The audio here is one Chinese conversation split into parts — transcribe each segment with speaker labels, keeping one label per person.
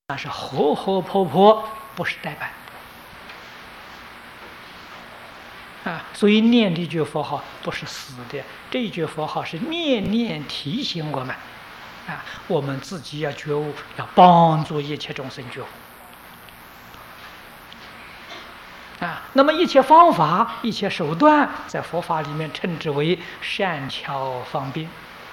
Speaker 1: 那是活活泼泼，不是呆板所以念这句佛号不是死的，这一句佛号是念念提醒我们我们自己要觉悟，要帮助一切众生觉悟那么一切方法、一切手段，在佛法里面称之为善巧方便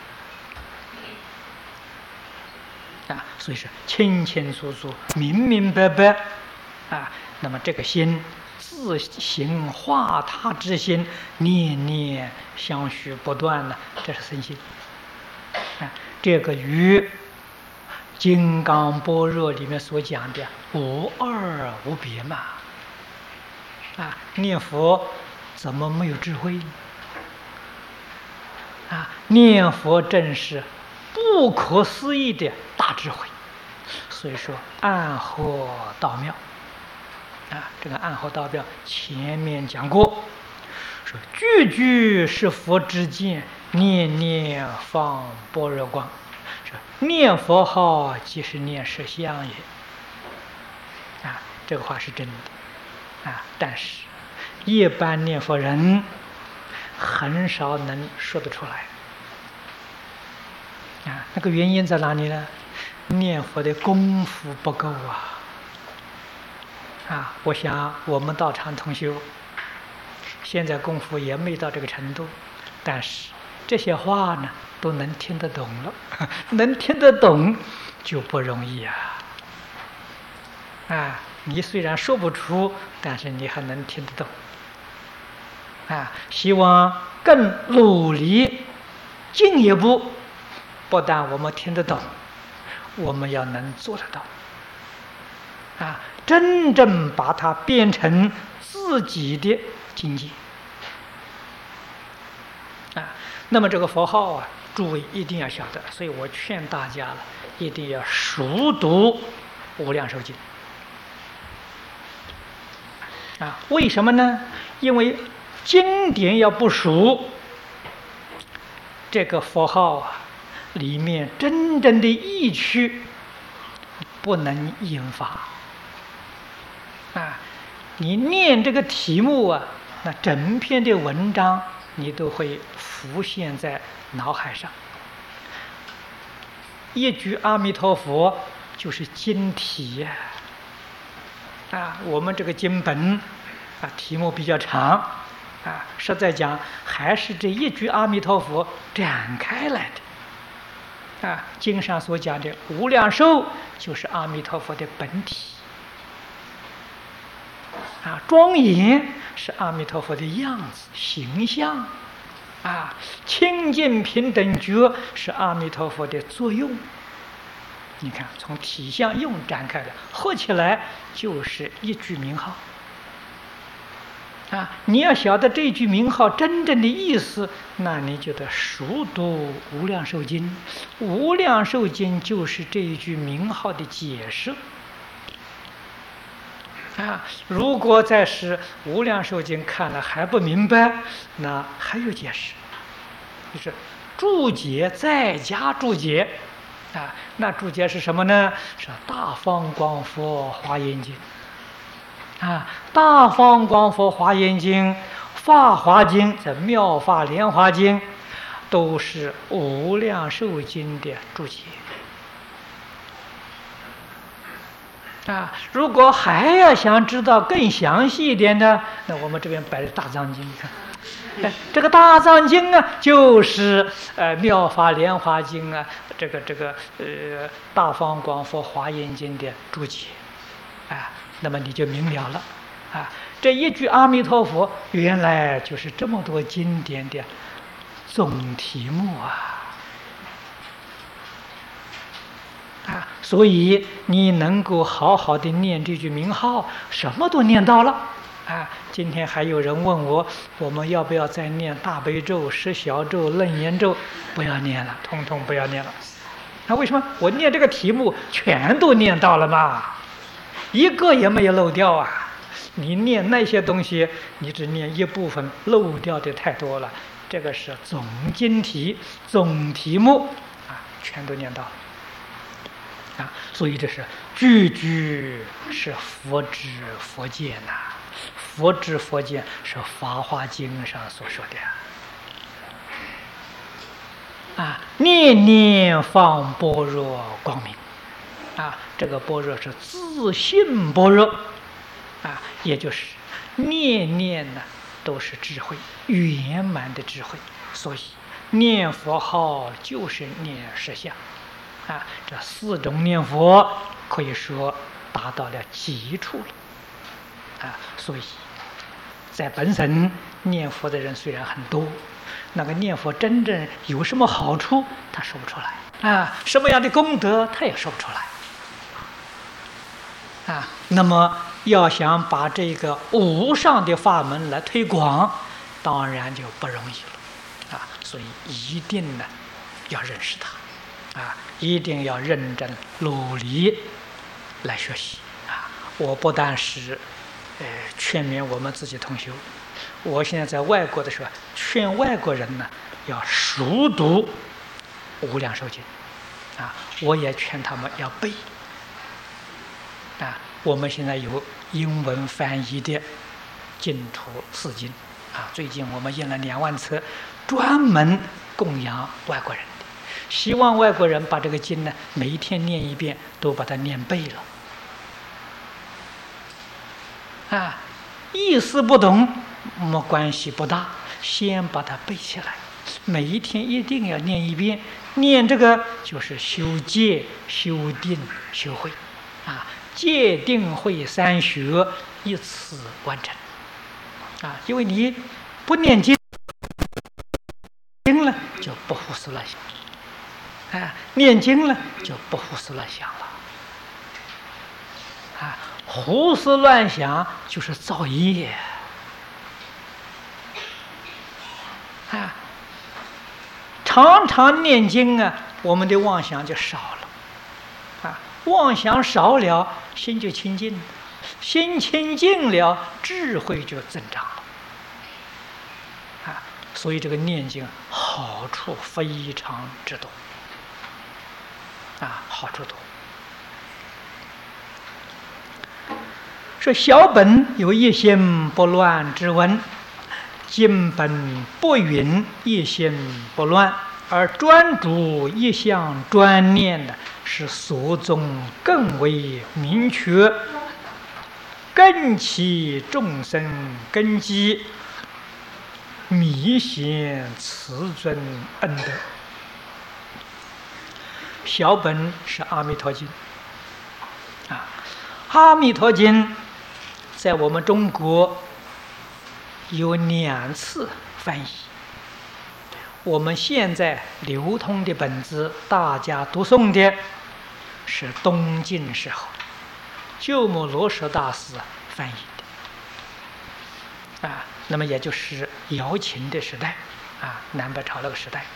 Speaker 1: 所以是清清楚楚、明明白白那么这个心自行化他之心，念念相续不断呢，这是身心这个与《金刚般若》里面所讲的无二无别嘛念佛怎么没有智慧呢念佛正是不可思议的大智慧，所以说暗合道妙这个暗合道妙前面讲过，说句句是佛之见，念念放般若光，说念佛号即是念实相也这个话是真的但是一般念佛人很少能说得出来那个原因在哪里呢？念佛的功夫不够我想我们道场同修现在功夫也没到这个程度，但是这些话呢都能听得懂了能听得懂就不容易你虽然说不出，但是你还能听得懂希望更努力进一步，不但我们听得懂，我们要能做得到真正把它变成自己的境界那么这个佛号诸位一定要晓得，所以我劝大家了，一定要熟读无量寿经为什么呢？因为经典要不熟，这个佛号里面真正的意趣不能引发你念这个题目那整篇的文章你都会浮现在脑海上。一句阿弥陀佛就是经题我们这个经本题目比较长实在讲还是这一句阿弥陀佛展开来的经上所讲的无量寿就是阿弥陀佛的本体庄严是阿弥陀佛的样子形象清净平等觉是阿弥陀佛的作用。你看从体相用展开的，合起来就是一句名号你要晓得这句名号真正的意思，那你就得熟读无量寿经。无量寿经就是这一句名号的解释如果再是无量寿经看了还不明白，那还有解释，就是注解再加注解那注解是什么呢？是大方广佛华严经大方广佛华严经、法华经、这妙法莲华经都是无量寿经的注解如果还要想知道更详细一点呢，那我们这边摆的大藏经，你看这个大藏经就是妙法莲华经这个大方广佛华严经的注解那么你就明了了这一句阿弥陀佛原来就是这么多经典的总题目所以你能够好好的念这句名号，什么都念到了今天还有人问我们要不要再念大悲咒、十小咒、楞严咒？不要念了，通通不要念了为什么？我念这个题目全都念到了嘛，一个也没有漏掉你念那些东西你只念一部分，漏掉的太多了。这个是总经题、总题目全都念到了所以这是句句是佛知佛见呐、佛知佛见是《法华经》上所说的念念放般若光明这个般若是自性般若也就是念念呢都是智慧，圆满的智慧，所以念佛号就是念实相这4种念佛可以说达到了极处了所以在本省念佛的人虽然很多，那个念佛真正有什么好处他说不出来什么样的功德他也说不出来那么要想把这个无上的法门来推广，当然就不容易了所以一定呢要认识它一定要认真努力来学习我不但是劝勉我们自己同修，我现在在外国的时候劝外国人呢要熟读无量寿经我也劝他们要背我们现在有英文翻译的净土4经最近我们印了2万册，专门供养外国人的，希望外国人把这个经呢每一天念一遍，都把它念背了意思不懂没关系不大，先把它背起来，每一天一定要念一遍，念这个就是修戒、修定、修慧戒定慧3学一次完成因为你不念经了就不胡思乱想念经了就不胡思乱想了胡思乱想就是造业常常念经我们的妄想就少了妄想少了，心就清净了，心清净了，智慧就增长了所以这个念经好处非常之多好处多。说小本有一心不乱之文，经本不允一心不乱，而专注一项专念的是所宗更为明确，更其众生根基，弥显慈尊恩德。小本是《阿弥陀经》阿弥陀经》在我们中国有2次翻译。我们现在流通的本子，大家读诵的是东晋时候鸠摩罗什大师翻译的那么也就是姚秦的时代南北朝那个时代。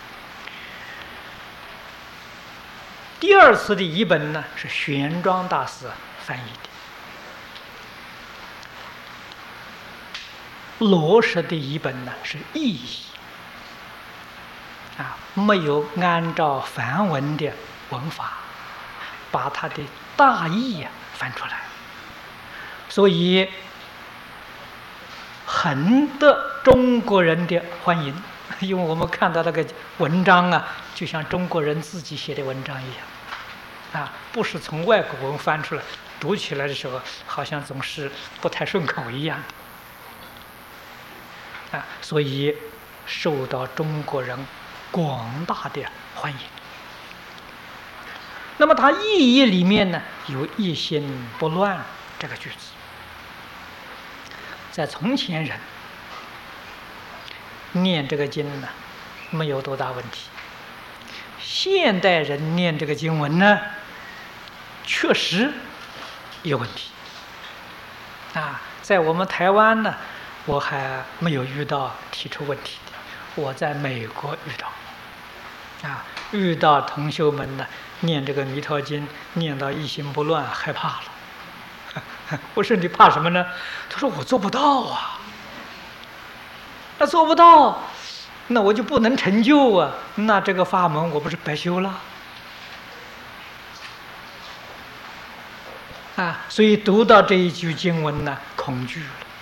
Speaker 1: 第2次的译本呢是玄奘大师翻译的。罗什的译本呢是意译没有按照梵文的文法把它的大意翻出来，所以很得中国人的欢迎。因为我们看到那个文章就像中国人自己写的文章一样不是从外国文翻出来，读起来的时候好像总是不太顺口一样所以受到中国人广大的欢迎。那么它意义里面呢有一心不乱这个句子，在从前人念这个经呢没有多大问题，现代人念这个经文呢确实有问题在我们台湾呢我还没有遇到提出问题的，我在美国遇到同修们呢念这个弥陀经念到一心不乱，害怕了我说你怕什么呢？他说我做不到那做不到，那我就不能成就那这个法门我不是白修了所以读到这一句经文呢，恐惧了。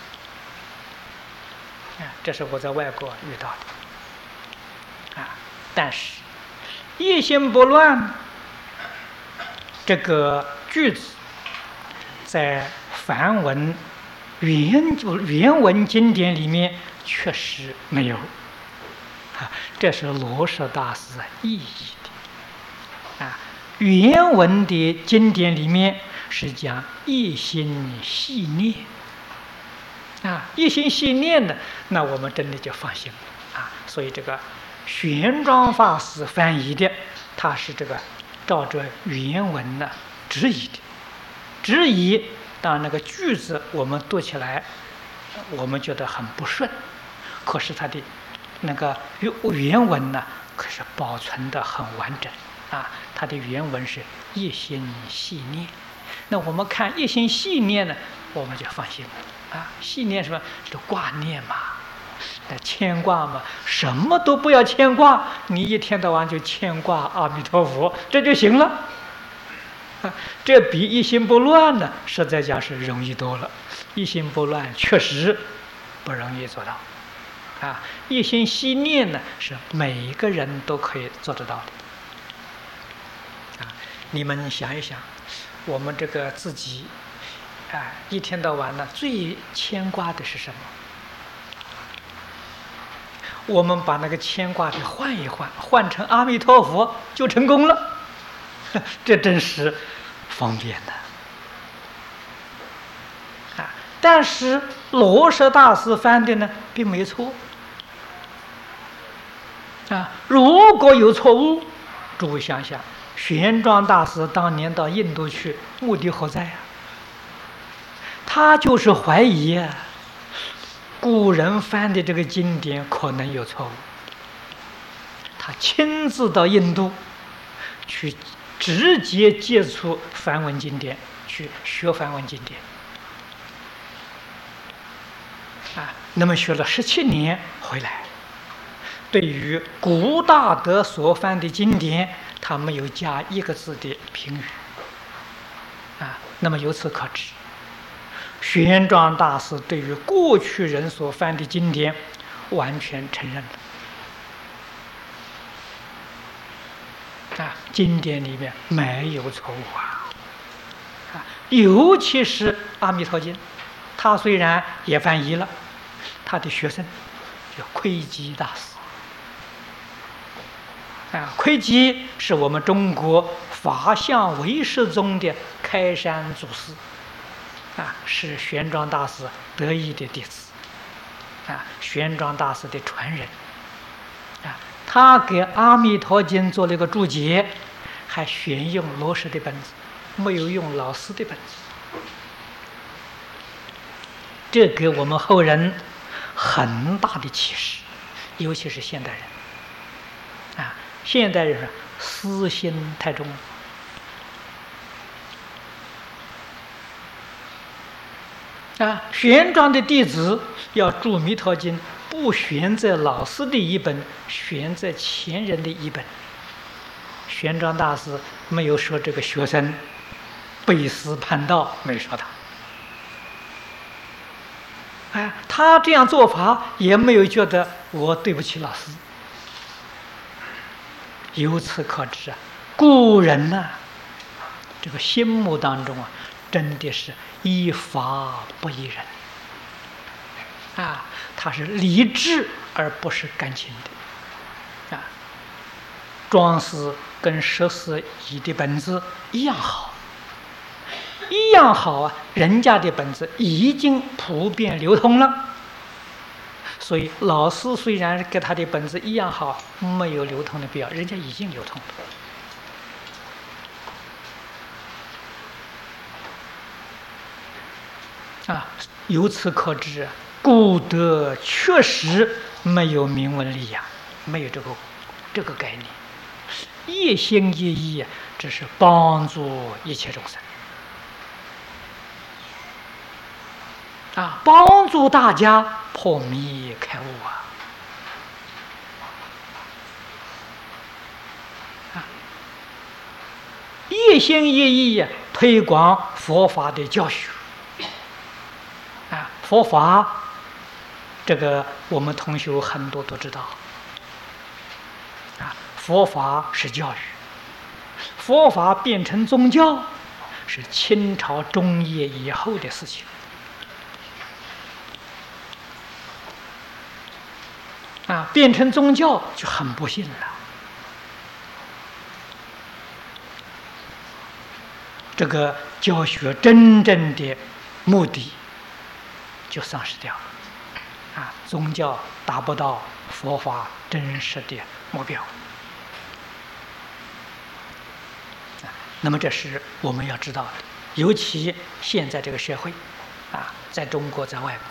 Speaker 1: 这是我在外国遇到的。但是一心不乱这个句子，在梵文原文经典里面确实没有。这是罗什大师意译的。原文的经典里面是讲一心系念。一心系念呢，那我们真的就放心了。所以这个玄奘法师翻译的，他是这个照着原文呢直译的。直译，当然那个句子我们读起来，我们觉得很不顺，可是他的那个原文呢，可是保存得很完整。它的原文是一心系念。那我们看一心系念呢，我们就放心了。系念什么？就挂念嘛，牵挂嘛，什么都不要牵挂，你一天到晚就牵挂阿弥陀佛，这就行了。这比一心不乱呢，实在讲是容易多了。一心不乱确实不容易做到。一心系念呢，是每一个人都可以做得到的。你们想一想，我们这个自己一天到晚呢，最牵挂的是什么？我们把那个牵挂给换一换，换成阿弥陀佛就成功了。这真是方便的。但是罗什大师翻的呢，并没错。如果有错误，诸位想想，玄奘大师当年到印度去，目的何在他就是怀疑古人翻的这个经典可能有错误。他亲自到印度去，直接接触梵文经典，去学梵文经典。那么学了17年回来，对于古大德所翻的经典，他没有加一个字的评语。那么由此可知，玄奘大师对于过去人所翻的经典完全承认了。经典里面没有错误尤其是《阿弥陀经》，他虽然也翻译了，他的学生叫窥基大师。窥基是我们中国法相唯识宗的开山祖师。是玄奘大师得意的弟子。玄奘大师的传人。他给《阿弥陀经》做了一个注解，还选用罗什的本子，没有用老师的本子。这给我们后人很大的启示，尤其是现代人。现代人私心太重了。玄奘的弟子要注《弥陀经》，不选择老师的一本，选择前人的一本。玄奘大师没有说这个学生背师叛道，没说他。他这样做法也没有觉得我对不起老师。由此可知古人这个心目当中真的是依法不依人。他是理智而不是感情的。庄师跟十四义的本子一样好，一样好人家的本子已经普遍流通了。所以老师虽然跟他的本子一样好，没有流通的必要，人家已经流通了。由此可知，古德确实没有明文立养，没有这个概念。一心一意，只是帮助一切众生。帮助大家破迷开悟一心一意推广佛法的教学。佛法这个我们同学很多都知道。佛法是教育，佛法变成宗教是清朝中叶以后的事情。变成宗教就很不幸了。这个教学真正的目的就丧失掉了。宗教达不到佛法真实的目标。那么这是我们要知道的，尤其现在这个社会，在中国，在外国，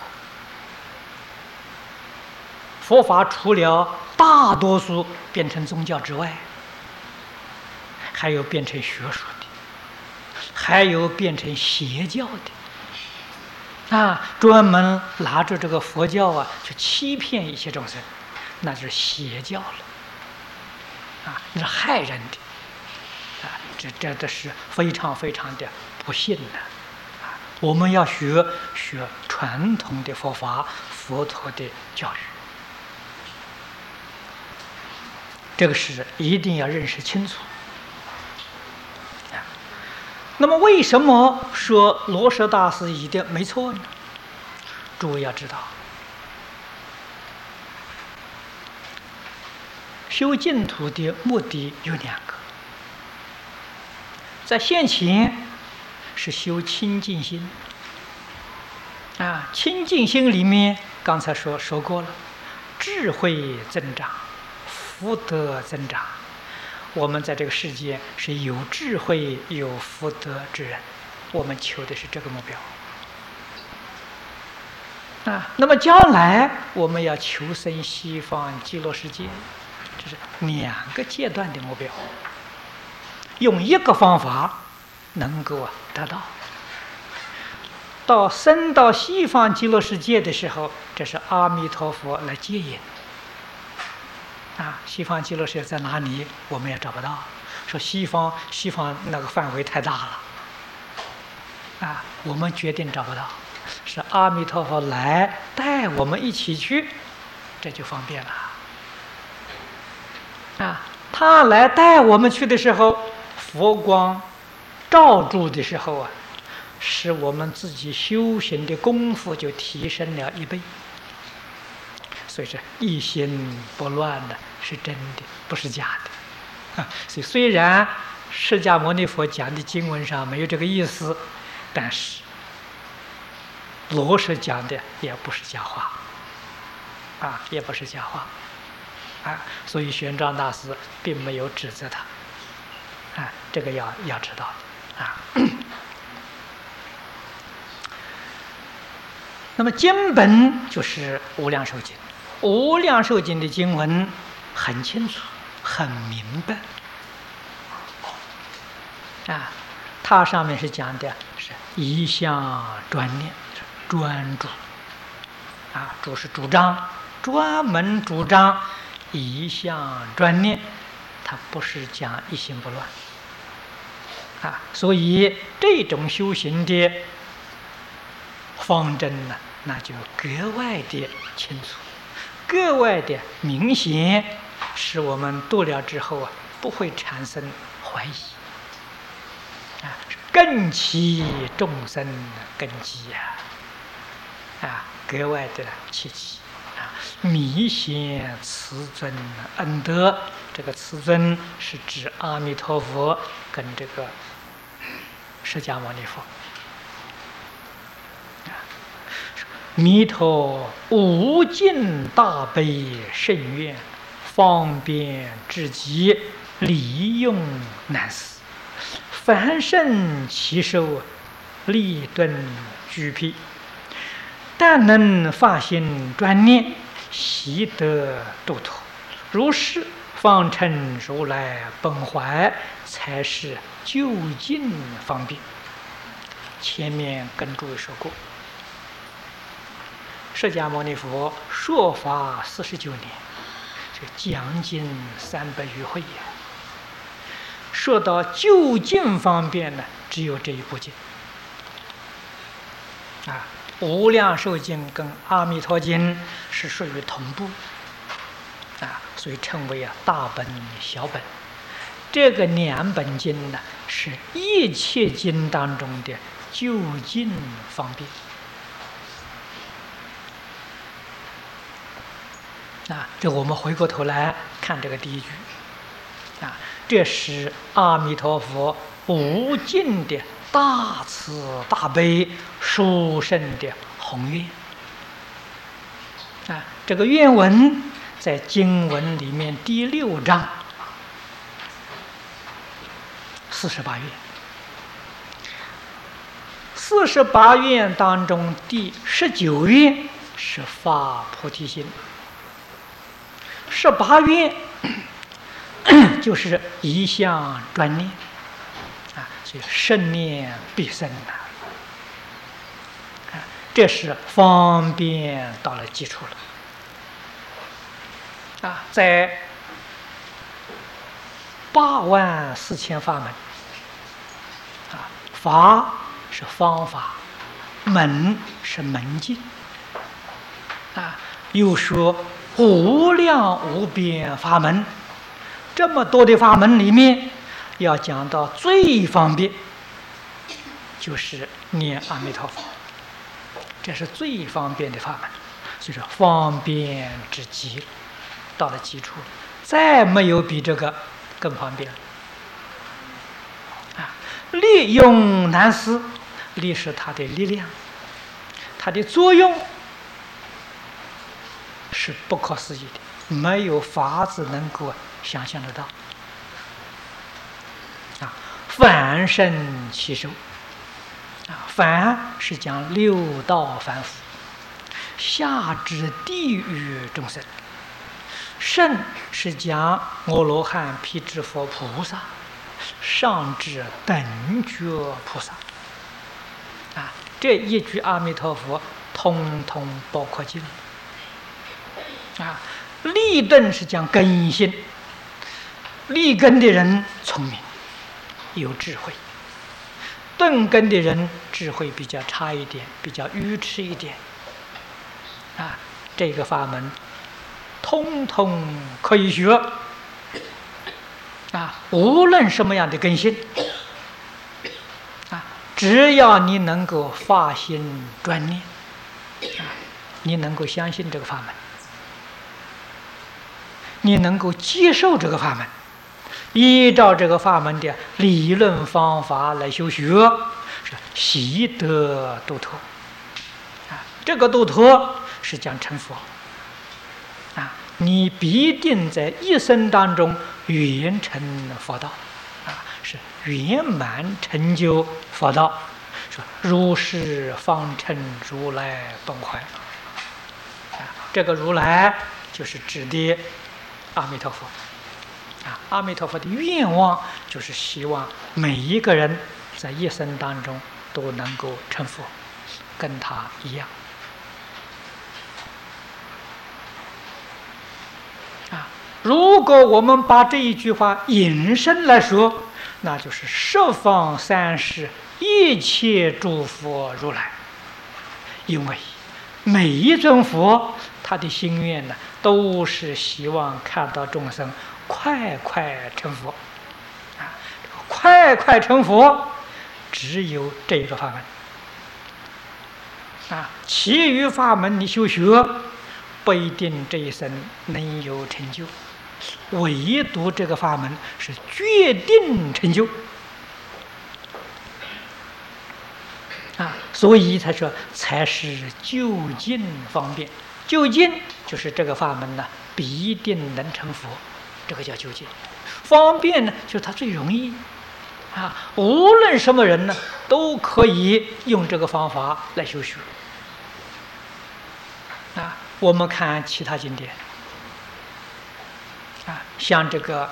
Speaker 1: 佛法除了大多数变成宗教之外，还有变成学术的，还有变成邪教的，专门拿着这个佛教去欺骗一些众生，那就是邪教了，那是害人的。这是非常非常的不幸的。我们要学传统的佛法，佛陀的教育，这个是一定要认识清楚。那么为什么说罗什大师一定没错呢？诸位要知道，修净土的目的有2个。在现前是修清净心，清净心里面刚才说过了，智慧增长，福德增长。我们在这个世界是有智慧有福德之人，我们求的是这个目标。那么将来我们要求生西方极乐世界，这是2个阶段的目标。用一个方法能够得到升到西方极乐世界的时候，这是阿弥陀佛来接引。西方极乐世界在哪里？我们也找不到。说西方那个范围太大了，我们决定找不到，是阿弥陀佛来带我们一起去，这就方便了。他来带我们去的时候，佛光照住的时候使我们自己修行的功夫就提升了1倍。所以是一心不乱的，是真的，不是假的。所以虽然释迦牟尼佛讲的经文上没有这个意思，但是罗什讲的也不是假话，也不是假话。所以玄奘大师并没有指责他。这个要知道那么经本就是无量寿经，无量寿经的经文很清楚很明白。它上面是讲的是一向专念，专注。主是主张，专门主张一向专念，它不是讲一心不乱。所以这种修行的方针呢，那就格外的清楚，格外的明显，使我们读了之后不会产生怀疑。更其众生根基格外的切记。弥显慈尊恩德，这个慈尊是指阿弥陀佛跟这个释迦牟尼佛。弥陀无尽大悲甚愿，方便至极，利用难思。凡圣其寿，利顿具辟。但能发心专念，习得度脱，如是方成如来本怀，才是究竟方便。前面跟诸位说过，释迦牟尼佛说法49年，这将近300余会说到究竟方面呢，只有这一部经啊，《无量寿经》跟《阿弥陀经》是属于同步啊，所以称为大本小本。这个两本经呢，是一切经当中的究竟方便啊。这我们回过头来看这个第一句啊，这是阿弥陀佛无尽的大慈大悲殊胜的宏愿啊。这个愿文在经文里面第6章48愿，48愿当中第19愿是发菩提心，18愿就是一向专念啊，所以胜念必生啊，这是方便到了基础了啊，在84000法门啊，法是方法，门是门径啊，又说无量无边法门，这么多的法门里面，要讲到最方便，就是念阿弥陀佛，这是最方便的法门，所以说方便之极，到了基础，再没有比这个更方便了啊！利用难思，力是它的力量，它的作用是不可思议的，没有法子能够想象得到啊！凡圣其寿啊，凡是讲六道凡夫，下至地狱众生。圣是讲阿罗汉、辟支佛菩萨，上至等觉菩萨啊，这一句阿弥陀佛通通包括进啊。立顿是讲根性，立根的人聪明有智慧，顿根的人智慧比较差一点，比较愚痴一点啊。这个法门通通可以学啊，无论什么样的根性啊，只要你能够发心专念啊，你能够相信这个法门，你能够接受这个法门，依照这个法门的理论方法来修学，是习得度脱啊。这个度脱是讲成佛啊，你必定在一生当中圆成佛道啊，是圆满成就佛道，说如是方成如来本怀啊。这个如来就是指的阿弥陀佛啊。阿弥陀佛的愿望就是希望每一个人在一生当中都能够成佛，跟他一样啊。如果我们把这一句话引申来说，那就是十方三世一切诸佛如来，因为每一尊佛他的心愿呢，都是希望看到众生快快成佛啊。快快成佛只有这个法门啊，其余法门你修学不一定这一生能有成就，唯独这个法门是决定成就啊，所以才说才是究竟方便。究竟就是这个法门呢，必定能成佛，这个叫究竟。方便呢，就是它最容易啊，无论什么人呢，都可以用这个方法来修学啊。我们看其他经典啊，像这个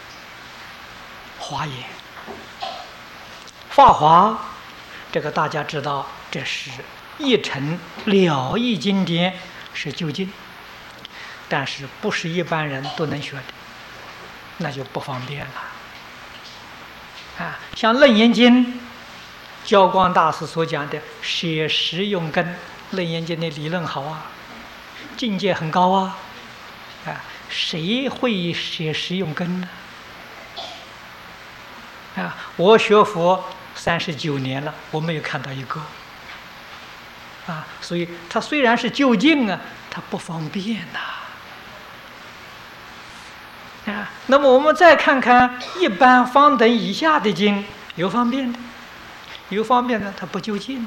Speaker 1: 华严、法华，这个大家知道，这是一乘了义经典，是究竟，但是不是一般人都能学的，那就不方便了像《楞严经》，教光大师所讲的舍实用根，《楞严经》的理论好啊，境界很高啊，谁会舍实用根呢？我学佛39年了，我没有看到一个。所以它虽然是就近啊，它不方便呐。那么我们再看看一般方等以下的经，有方便的，有方便的，它不就近。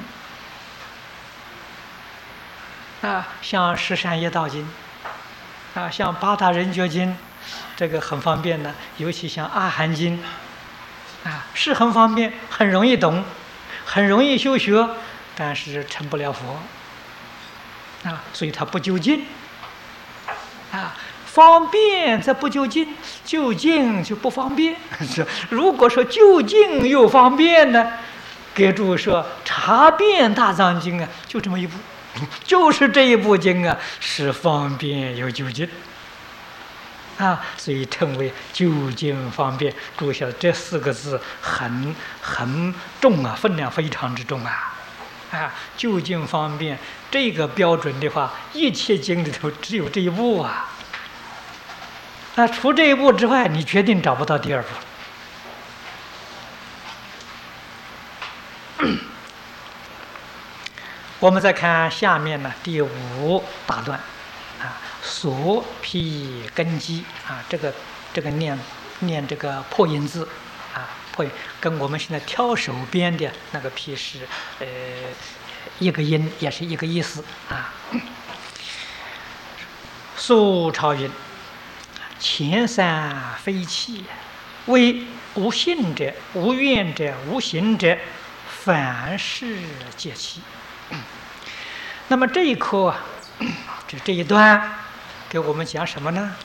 Speaker 1: 像《十善业道经》，像《八大人觉经》，这个很方便的，尤其像《阿含经》，是很方便，很容易懂，很容易修学，但是成不了佛。所以它不就近。方便则不就近，就近就不方便。如果说就近又方便呢，给诸说《察辩大藏经》啊，就这么一部，就是这一部经啊，是方便又就近。所以称为就近方便。注意下这4个字很重啊，分量非常之重啊。就近方便这个标准的话，一切经里头只有这一部啊。除这一步之外，你决定找不到第二步。我们再看下面呢，第5大段，所披根基这个念这个破音字破音跟我们现在挑手边的那个披是一个音，也是一个意思苏超云。前三非气，为无信者、无愿者、无行者，凡事皆气。那么这一课这一段给我们讲什么呢？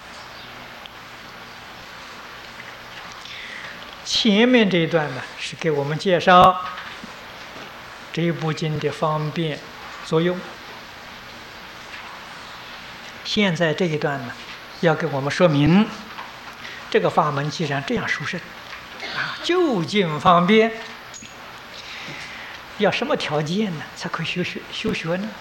Speaker 1: 前面这一段呢，是给我们介绍这部经的方便作用。现在这一段呢，要给我们说明，这个法门既然这样殊胜就近方便，要什么条件呢？才可以修学呢？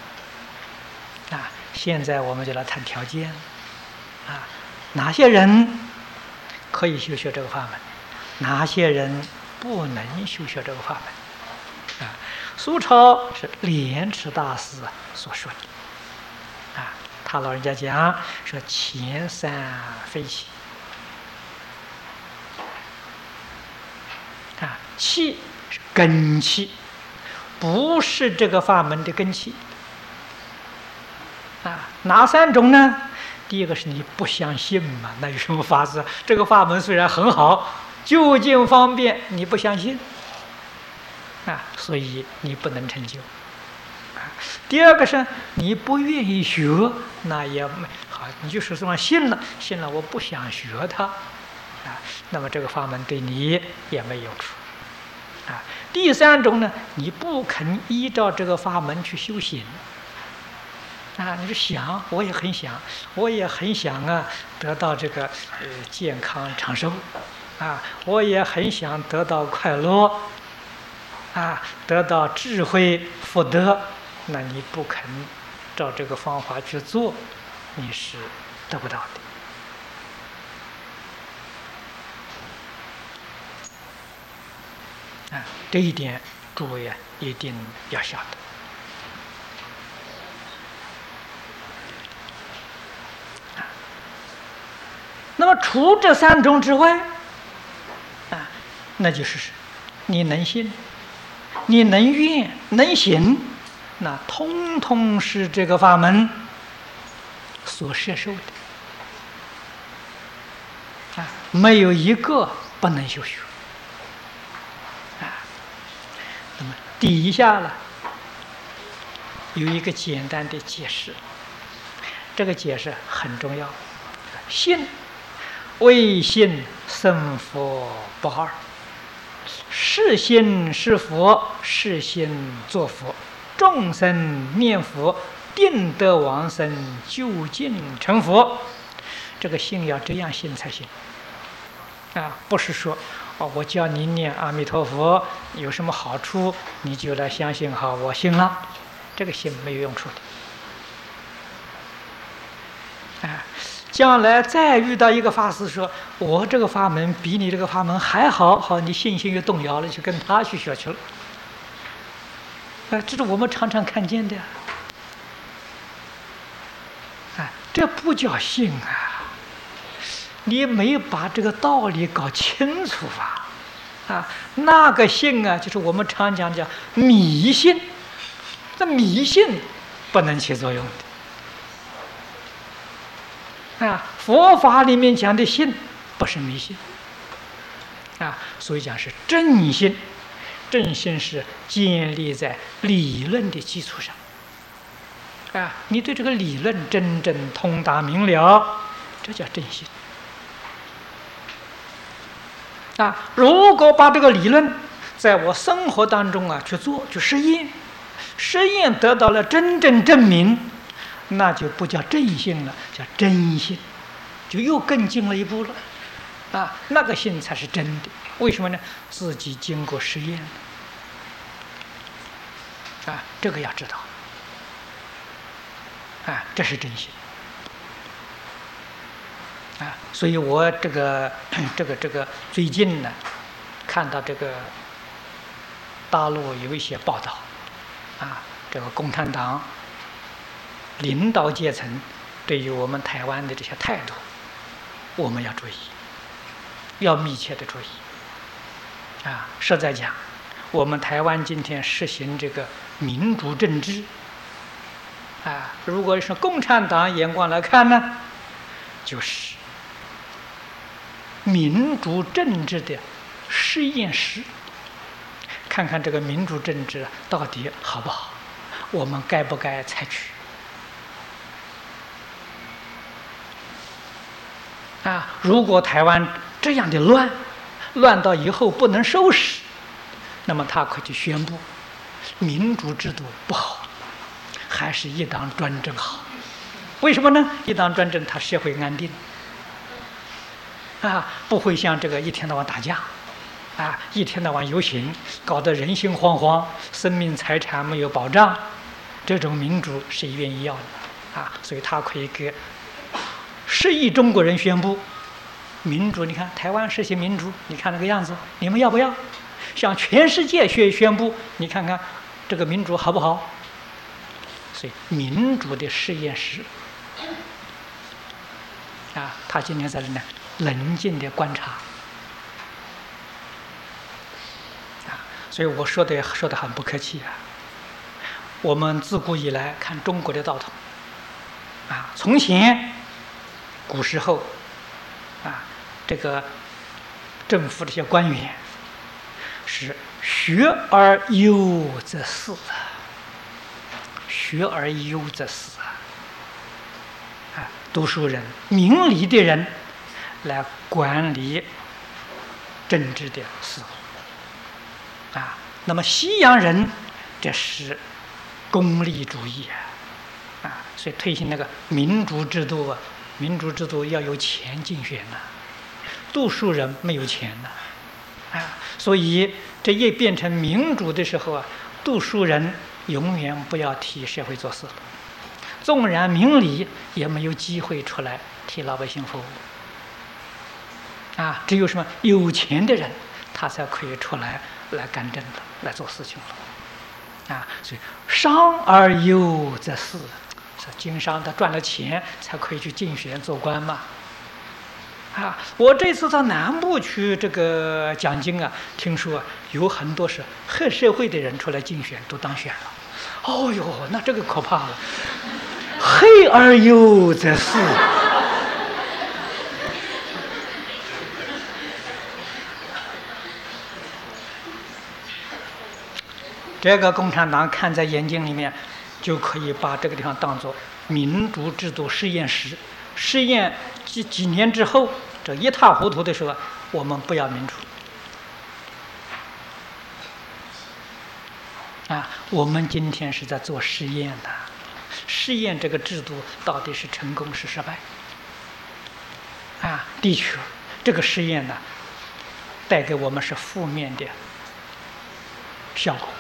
Speaker 1: 现在我们就来谈条件哪些人可以修学这个法门，哪些人不能修学这个法门苏超是莲池大师所说的他老人家讲说前三非气气是根气，不是这个法门的根气哪3种呢？第一个是你不相信嘛，那有什么法子？这个法门虽然很好，就近方便，你不相信所以你不能成就第二个是你不愿意学，那也好，你就是说信了，我不想学它那么这个法门对你也没有处第3种呢，你不肯依照这个法门去修行你说想，我也很想得到这个健康长寿我也很想得到快乐得到智慧福德，那你不肯照这个方法去做，你是得不到的这一点诸位一定要晓得。那么除这3种之外那就是你能信，你能愿，能行，那通通是这个法门所摄受的没有一个不能修学那么底下了有一个简单的解释，这个解释很重要。信为信生佛不二，是心是佛，是心作佛，众生念佛，定得往生，究竟成佛。这个信要这样信才行不是说我教你念阿弥陀佛有什么好处，你就来相信。好，我信了，这个信没有用处的。将来再遇到一个法师说，我这个法门比你这个法门还好，好，你信心又动摇了，就跟他去学去了。这是我们常常看见的。这不叫信啊！你没把这个道理搞清楚那个信就是我们常讲叫迷信。这迷信不能起作用的佛法里面讲的信不是迷信所以讲是正信。正信是建立在理论的基础上你对这个理论真正通达明了，这叫正信如果把这个理论在我生活当中去做，去实验，实验得到了真正证明，那就不叫正信了，叫真信，就又更进了一步了那个信才是真的。为什么呢？自己经过实验这个要知道这是真心所以我这个最近呢，看到这个大陆有一些报道这个共产党领导阶层对于我们台湾的这些态度，我们要注意，要密切的注意实在讲，我们台湾今天实行这个民主政治如果是共产党眼光来看呢，就是民主政治的实验室，看看这个民主政治到底好不好，我们该不该采取如果台湾这样的乱到以后不能收拾，那么他可以宣布民主制度不好，还是一党专政好。为什么呢？一党专政它社会安定不会像这个一天到晚打架一天到晚游行，搞得人心惶惶，生命财产没有保障，这种民主谁愿意要的所以他可以给10亿中国人宣布民主。你看台湾实行民主，你看那个样子，你们要不要？向全世界宣布，你看看这个民主好不好？所以民主的实验室他今天在这呢冷静的观察所以我说的很不客气我们自古以来看中国的道统从前古时候这个政府这些官员是学而优则仕学而优则仕读书人、明理的人来管理政治的事务那么西洋人这是功利主义所以推行那个民主制度民主制度要有钱竞选读书人没有钱所以这一变成民主的时候读书人永远不要替社会做事了，纵然明理也没有机会出来替老百姓服务只有什么有钱的人他才可以出来干政的，来做事情了所以商而优则仕，经商他赚了钱才可以去竞选做官嘛我这次到南部去这个讲经听说有很多是黑社会的人出来竞选都当选了。哦哟，那这个可怕了，黑而优则仕这个共产党看在眼睛里面，就可以把这个地方当作民主制度实验室，实验几年之后这一塌糊涂的时候，我们不要民主我们今天是在做实验的，试验这个制度到底是成功是失败的确这个实验带给我们是负面的效果。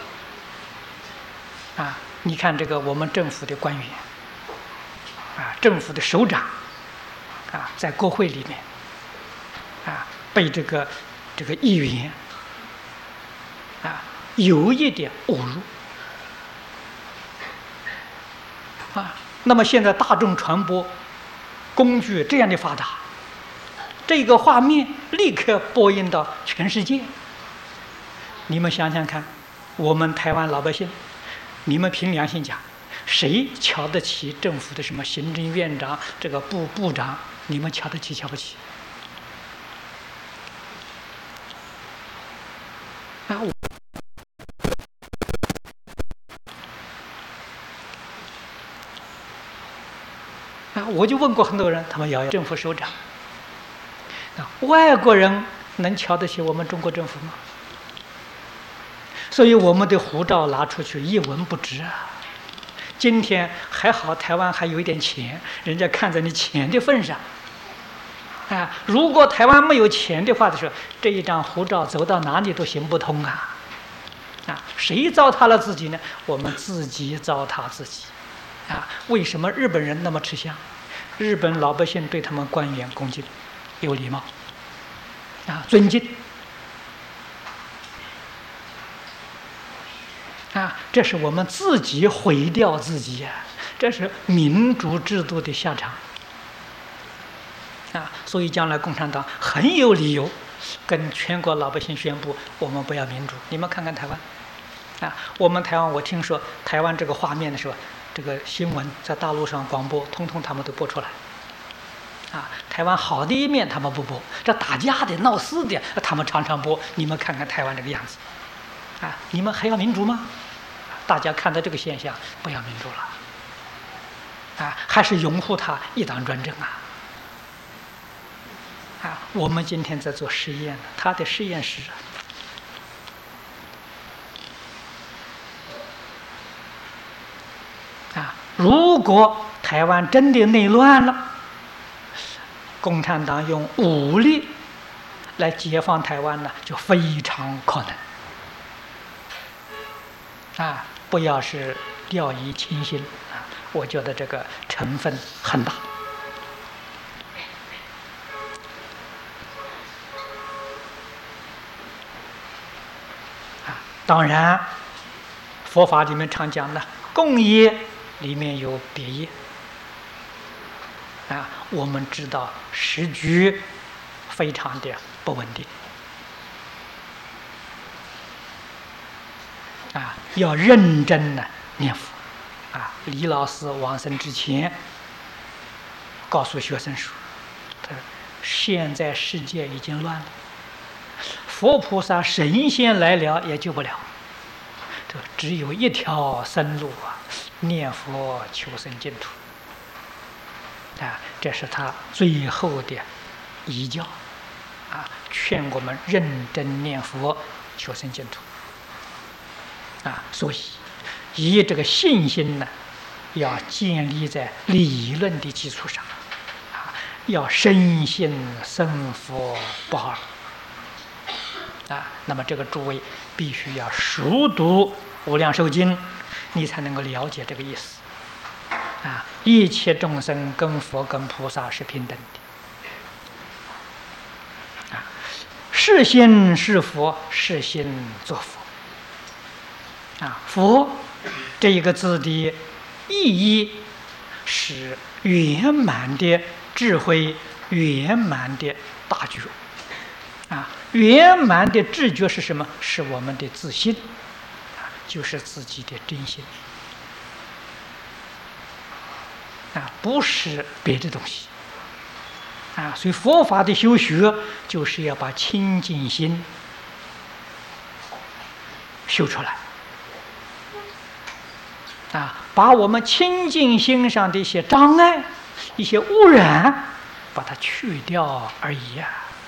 Speaker 1: 你看这个我们政府的官员，政府的首长，在国会里面，被这个议员，有意的侮辱，那么现在大众传播工具这样的发达，这个画面立刻播映到全世界。你们想想看，我们台湾老百姓，你们凭良心讲，谁瞧得起政府的什么行政院长、这个部长？你们瞧得起瞧不起？我就问过很多人，他们要政府首长。外国人能瞧得起我们中国政府吗？所以我们的护照拿出去一文不值啊！今天还好，台湾还有一点钱，人家看在你钱的份上。如果台湾没有钱的话的时候，这一张护照走到哪里都行不通啊！谁糟蹋了自己呢？我们自己糟蹋自己。为什么日本人那么吃香？日本老百姓对他们官员恭敬、有礼貌，尊敬。这是我们自己毁掉自己呀！这是民主制度的下场。所以将来共产党很有理由跟全国老百姓宣布，我们不要民主。你们看看台湾，我们台湾，我听说台湾这个画面的时候，这个新闻在大陆上广播，通通他们都播出来。台湾好的一面他们不播，这打架的、闹事的，他们常常播。你们看看台湾这个样子，你们还要民主吗？大家看到这个现象，不要民主了，还是拥护他一党专政啊！我们今天在做实验呢，他的实验室如果台湾真的内乱了，共产党用武力来解放台湾呢，就非常可能。不要是掉以轻心我觉得这个成分很大。当然，佛法里面常讲的共业里面有别业我们知道时局非常的不稳定要认真的念佛李老师往生之前告诉学生说，现在世界已经乱了，佛菩萨神仙来了也救不了，只有一条生路念佛求生净土这是他最后的遗教劝我们认真念佛求生净土所以以这个信心呢，要建立在理论的基础上要深信生佛不二那么这个诸位必须要熟读无量寿经，你才能够了解这个意思一切众生跟佛跟菩萨是平等的是心是佛，是心作佛佛这一个字的意义是圆满的智慧，圆满的大觉圆满的智觉是什么？是我们的自信就是自己的真心不是别的东西所以佛法的修学就是要把清净心修出来把我们清净心上的一些障碍、一些污染，把它去掉而已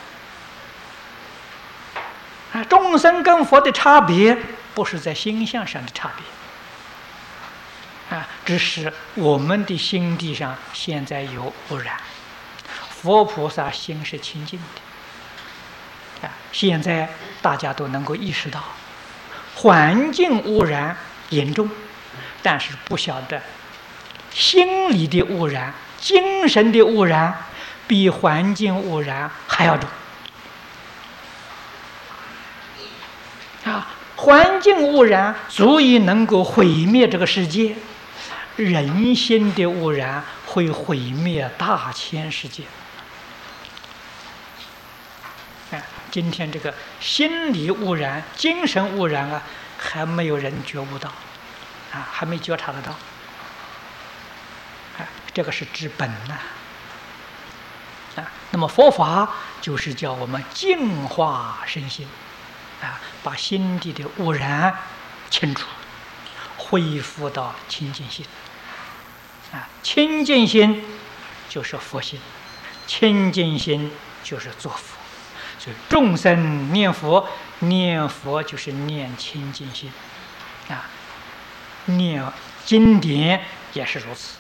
Speaker 1: 众生跟佛的差别，不是在心相上的差别只是我们的心地上现在有污染，佛菩萨心是清净现在大家都能够意识到，环境污染严重，但是不晓得心理的污染、精神的污染比环境污染还要重。环境污染足以能够毁灭这个世界，人心的污染会毁灭大千世界。今天这个心理污染、精神污染还没有人觉悟到，还没觉察得到。这个是治本那么佛法就是叫我们净化身心，把心地的污染清除，恢复到清净心。清净心就是佛心，清净心就是作佛。所以众生念佛，念佛就是念清净心，念经典也是如此，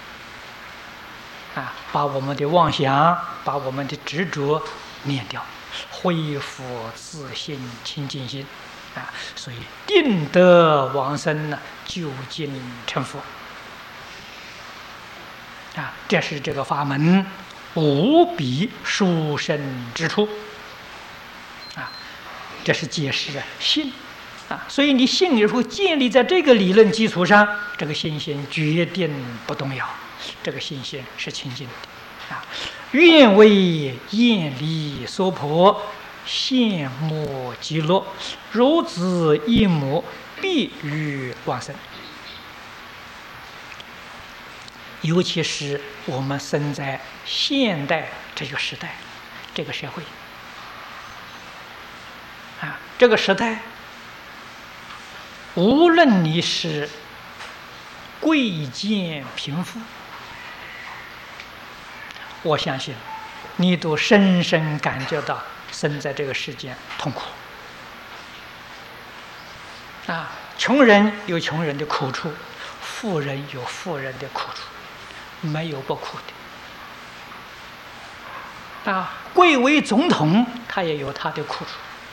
Speaker 1: 把我们的妄想、把我们的执着念掉，恢复自信清净心，所以定得往生呢，究竟成佛，这是这个法门无比殊胜之处。这是解释信所以你信如果建立在这个理论基础上，这个信心决定不动摇，这个信心是清净的愿为厌离娑婆，羡慕极乐，如子一母，必欲往生。尤其是我们生在现代这个时代，这个社会这个时代，无论你是贵贱贫富，我相信你都深深感觉到生在这个世间痛苦穷人有穷人的苦处，富人有富人的苦处，没有不苦的贵为总统，他也有他的苦处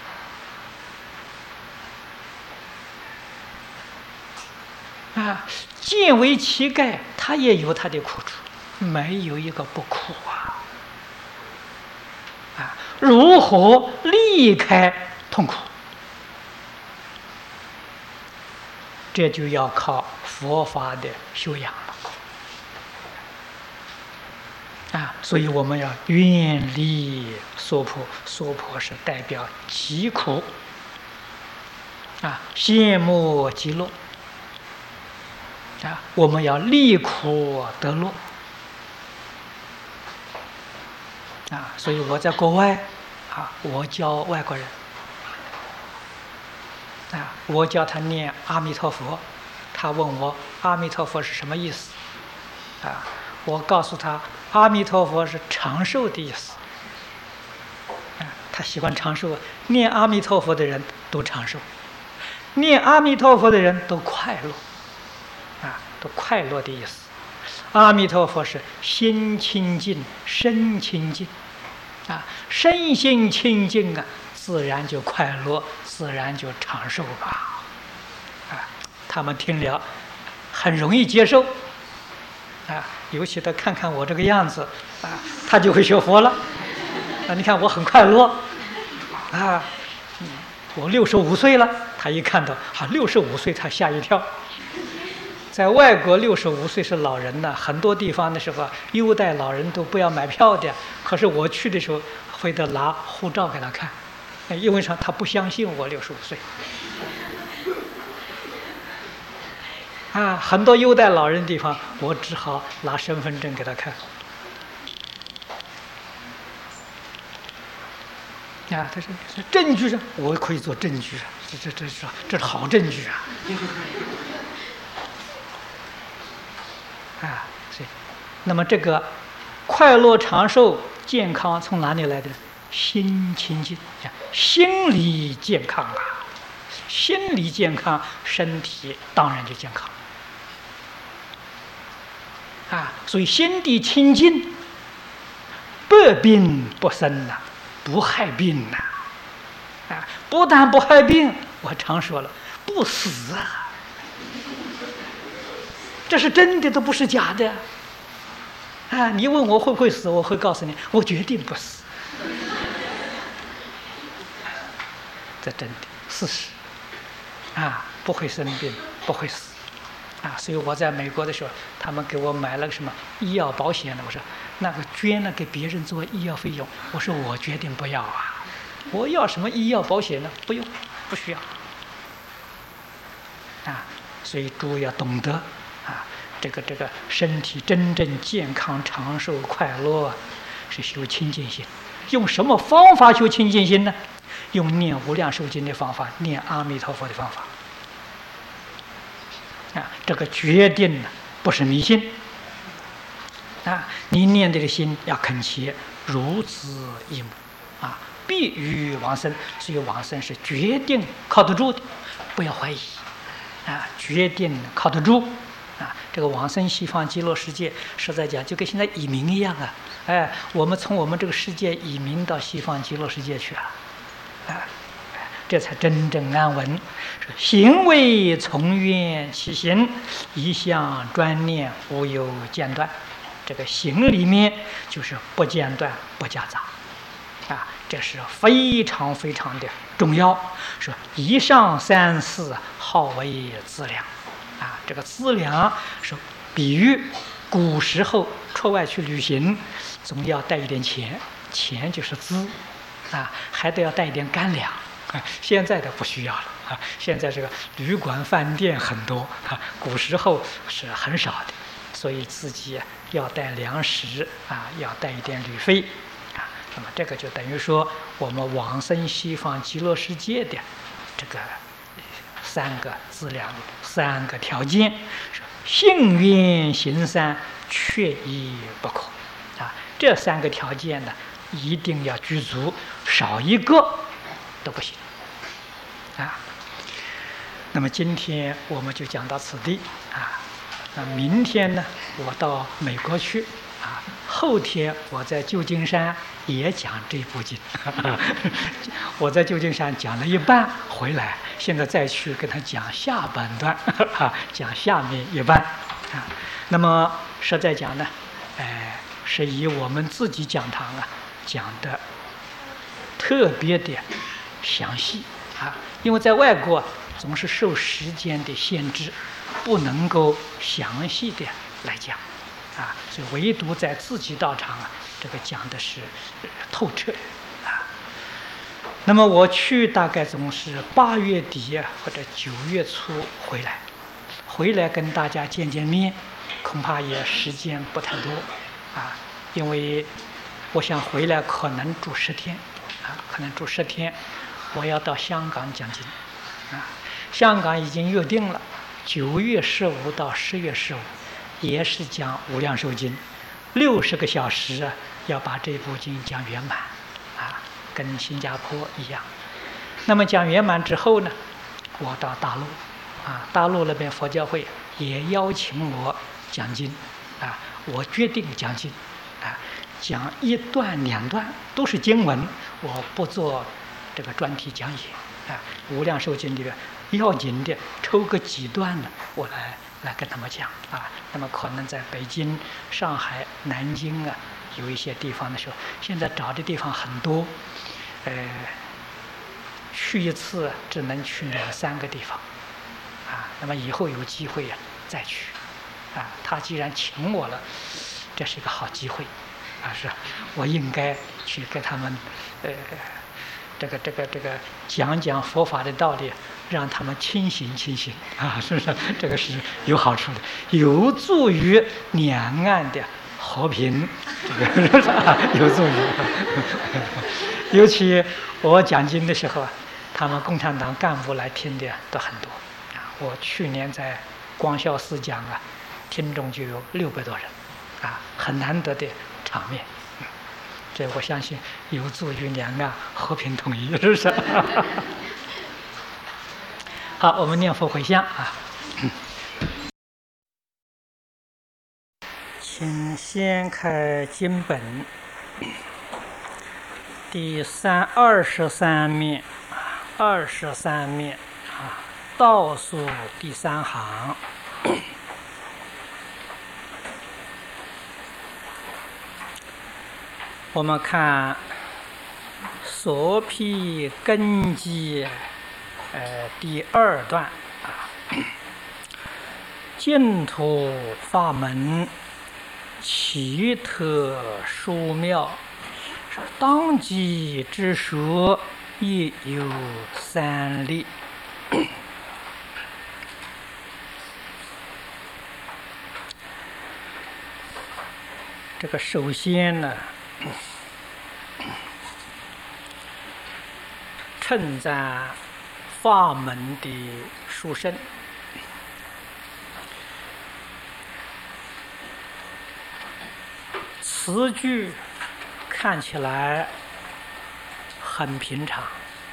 Speaker 1: 贱为乞丐，他也有他的苦处，没有一个不苦如何离开痛苦？这就要靠佛法的修养了所以我们要远离娑婆，娑婆是代表疾苦羡慕极乐我们要离苦得乐所以我在国外我教外国人我教他念阿弥陀佛，他问我阿弥陀佛是什么意思我告诉他阿弥陀佛是长寿的意思他喜欢长寿念阿弥陀佛的人都长寿，念阿弥陀佛的人都快乐都快乐的意思。阿弥陀佛是心清净身清净身心清净自然就快乐，自然就长寿吧他们听了很容易接受尤其他看看我这个样子他就会学佛了你看我很快乐我65岁了，他一看到65岁他吓一跳。在外国65岁是老人呢，很多地方的时候优待老人都不要买票的，可是我去的时候会得拿护照给他看，因为他不相信我65岁很多优待老人的地方我只好拿身份证给他看他说证据上我可以做证据这是好证据所以那么这个快乐长寿健康从哪里来的？心清净，心理健康心理健康，身体当然就健康所以心地清净，百病不生不害病啊，不但不害病，我常说了，不死啊，这是真的，都不是假的。啊，你问我会不会死，我会告诉你，我决定不死。这真的事实啊，不会生病，不会死啊。所以我在美国的时候，他们给我买了个什么医药保险呢？我说那个捐了给别人做医药费用，我说我决定不要啊，我要什么医药保险呢？不用，不需要啊。所以诸位要懂得啊，这个身体真正健康、长寿、快乐，是修清净心。用什么方法修清净心呢？用念无量寿经的方法，念阿弥陀佛的方法啊，这个决定不是迷信啊！你念的心要恳切，如子一母啊，必于往生。所以往生是决定靠得住的，不要怀疑啊，决定靠得住啊！这个往生西方极乐世界，实在讲就跟现在移民一样啊！哎，我们从我们这个世界移民到西方极乐世界去了。啊，这才真正安稳。行为从愿起行，一向专念，无有间断。这个行里面就是不间断、不夹杂，啊，这是非常非常的重要。说以上三事，号为资粮。啊，这个资粮是比喻古时候出外去旅行，总要带一点钱，钱就是资。啊，还得要带一点干粮啊！现在的不需要了啊！现在这个旅馆饭店很多啊，古时候是很少的，所以自己要带粮食啊，要带一点旅费啊。那么这个就等于说，我们往生西方极乐世界的这个三个资粮、三个条件，信愿行善，缺一不可啊！这三个条件呢，一定要具足，少一个都不行啊。那么今天我们就讲到此地啊。那明天呢，我到美国去啊。后天我在旧金山也讲这部经，我在旧金山讲了一半回来，现在再去跟他讲下半段啊，讲下面一半啊。那么实在讲呢，是以我们自己讲堂啊讲的特别的详细啊，因为在外国总是受时间的限制，不能够详细的来讲啊，所以唯独在自己道场啊，这个讲的是透彻啊。那么我去大概总是8月底或者9月初回来跟大家见见面，恐怕也时间不太多啊，因为我想回来可能住10天啊，可能住10天，我要到香港讲经啊。香港已经约定了9月15到10月15，也是讲无量寿经，60个小时啊，要把这部经讲圆满啊，跟新加坡一样。那么讲圆满之后呢，我到大陆啊，大陆那边佛教会也邀请我讲经啊，我决定讲经啊，讲1段2段都是经文，我不做这个专题讲演啊。无量寿经里边要紧的抽个几段呢，我来跟他们讲啊。那么可能在北京、上海、南京啊，有一些地方的时候，现在找的地方很多，去一次只能去2、3个地方啊。那么以后有机会再去啊。他既然请我了，这是一个好机会啊，是我应该去给他们这个讲佛法的道理，让他们清醒啊，是不是？这个是有好处的，有助于两岸的和平，这个有助于。尤其我讲经的时候啊，他们共产党干部来听的都很多啊。我去年在光孝寺讲啊，听众就有600多人啊，很难得的场面。这我相信有助于两岸和平统一，是不是？好，我们念佛回向啊。请先开经本第23面啊。 23面啊，倒数第3行。我们看所辟根基第2段啊，净土法门奇特殊妙，当机之说亦有3例。这个首先呢，称赞法门的殊胜。词句看起来很平常，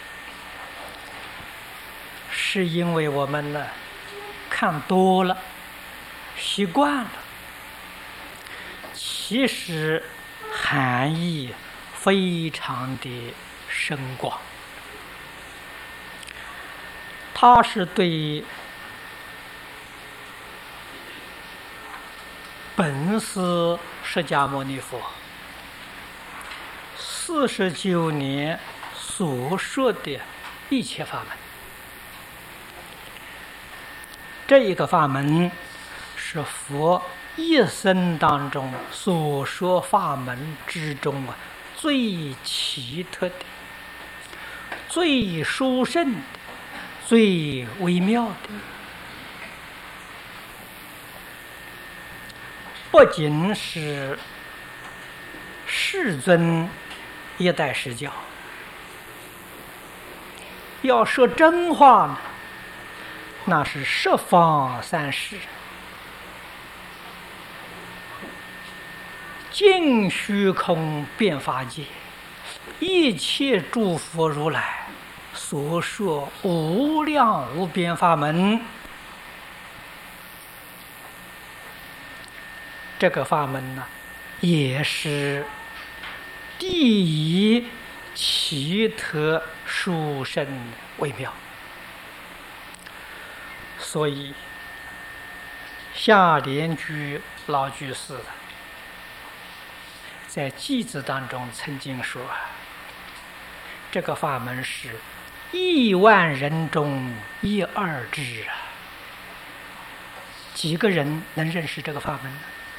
Speaker 1: 是因为我们呢看多了，习惯了。其实含义非常的深广，它是对本师释迦牟尼佛49年所说的一切法门。这一个法门是佛一生当中所说法门之中最奇特的、最殊胜的、最微妙的。不仅是世尊一代实教，要说真话呢，那是十方三世尽虚空遍法界一切诸佛如来所说无量无边法门，这个法门呢，也是第一奇特殊胜微妙。所以下莲居老居士在偈子当中曾经说，这个法门是10000人中1、2知啊。几个人能认识这个法门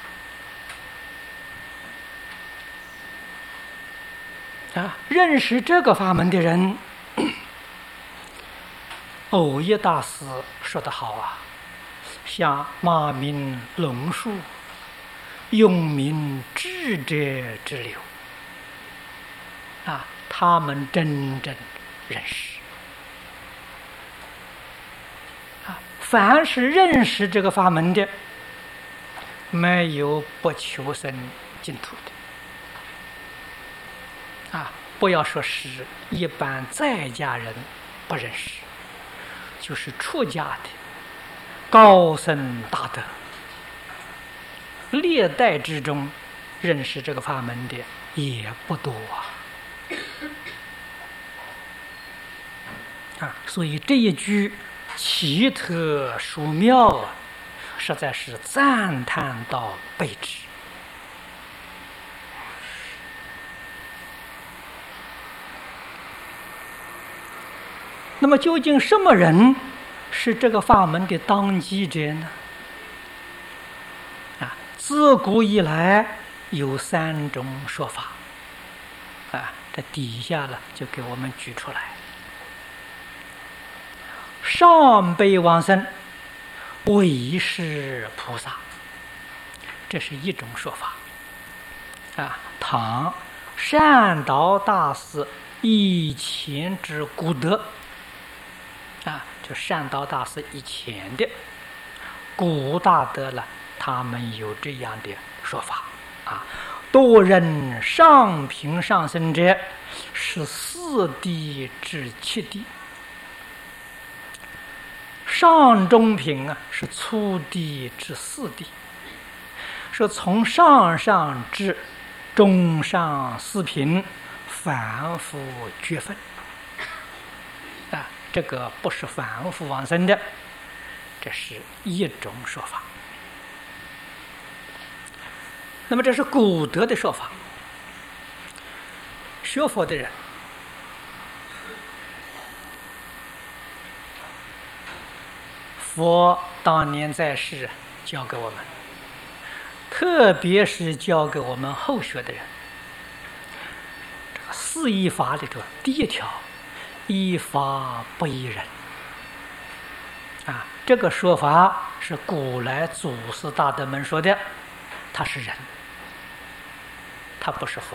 Speaker 1: 呢？认识这个法门的人，藕益大师说得好啊，像马鸣龙树、永明智者之流他们真正认识凡是认识这个法门的，没有不求生净土的不要说是一般在家人不认识，就是出家的高僧大德，历代之中认识这个法门的也不多所以这一句奇特殊妙实在是赞叹到备至。那么究竟什么人是这个法门的当机者呢？自古以来有3种说法这底下呢就给我们举出来。上辈往生为是菩萨，这是一种说法唐善导大师以前之古德就善导大师以前的古大德了，他们有这样的说法多人上品上生者是4谛至7谛，上中品是粗谛至4谛，说从上至中上4品反复觉分这个不是反复往生的，这是一种说法。那么这是古德的说法。学佛的人，佛当年在世教给我们，特别是教给我们后学的人，这个四依法里头第一条，依法不依人。这个说法是古来祖师大德们说的，他是人，他不是佛。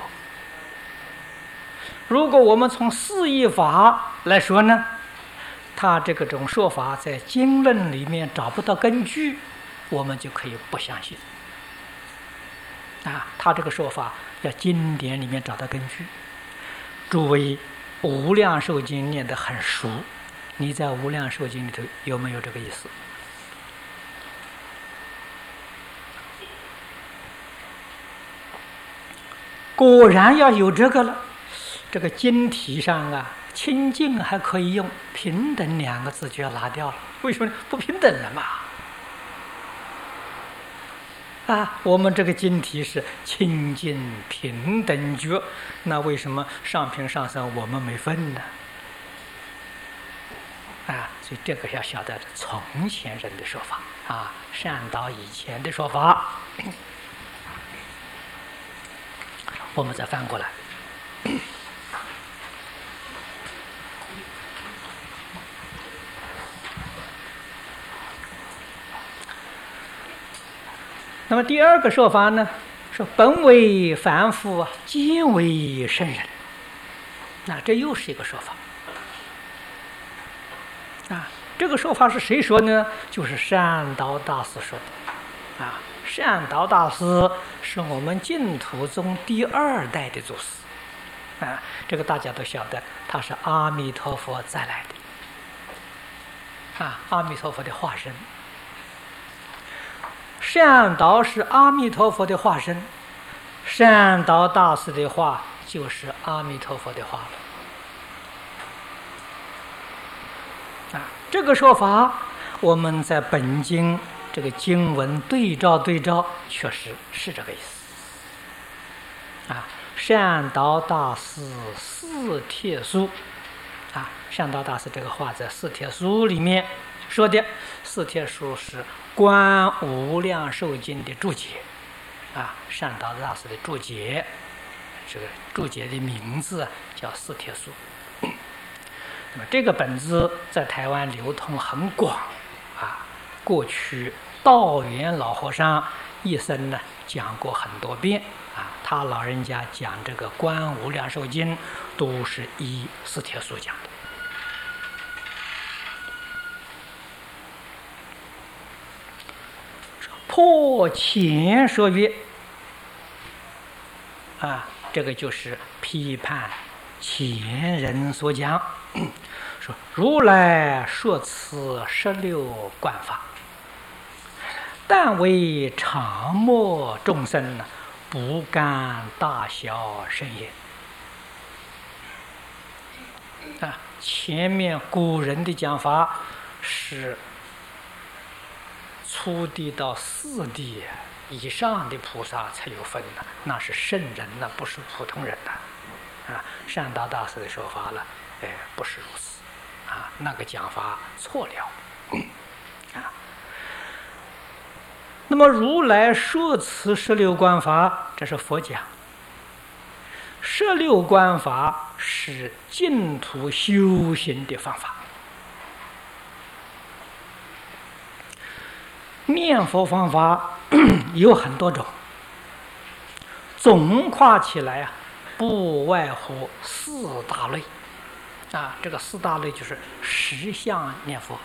Speaker 1: 如果我们从四依法来说呢，他这个种说法在经论里面找不到根据，我们就可以不相信。他这个说法要经典里面找到根据。诸位无量寿经念得很熟，你在无量寿经里头有没有这个意思？果然要有这个了。这个经题上清净还可以用，平等两个字就要拿掉了。为什么呢？不平等了嘛。我们这个经题是清净平等觉，那为什么上品上生我们没分呢？所以这个要晓得从前人的说法善导以前的说法，我们再翻过来。那么第二个说法呢，说本为凡夫，皆为圣人。那这又是一个说法。这个说法是谁说呢？就是善导大师说的。善导大师是我们净土宗第二代的祖师。这个大家都晓得，他是阿弥陀佛再来的。阿弥陀佛的化身。善导是阿弥陀佛的化身，善导大师的话就是阿弥陀佛的话了。这个说法我们在本经这个经文对照，确实是这个意思。善导大师四帖书，善导大师这个话在四帖书里面说的。四帖书是观无量寿经的注解，善导大师的注解，这个注解的名字叫四帖书。那么这个本子在台湾流通很广，过去道元老和尚一生呢讲过很多遍，他老人家讲这个观无量寿经都是依四帖书讲的。破前说曰，这个就是批判前人所讲，说如来说此16观法，但为常默众生，不干大小圣也。前面古人的讲法是初地到四地以上的菩萨才有分的，那是圣人呢，不是普通人的。善导大师的说法了，不是如此，那个讲法错了。那么如来说此16观法，这是佛讲。16观法是净土修行的方法。念佛方法有很多种，总括起来不外乎4大类。这个4大类就是实相念佛、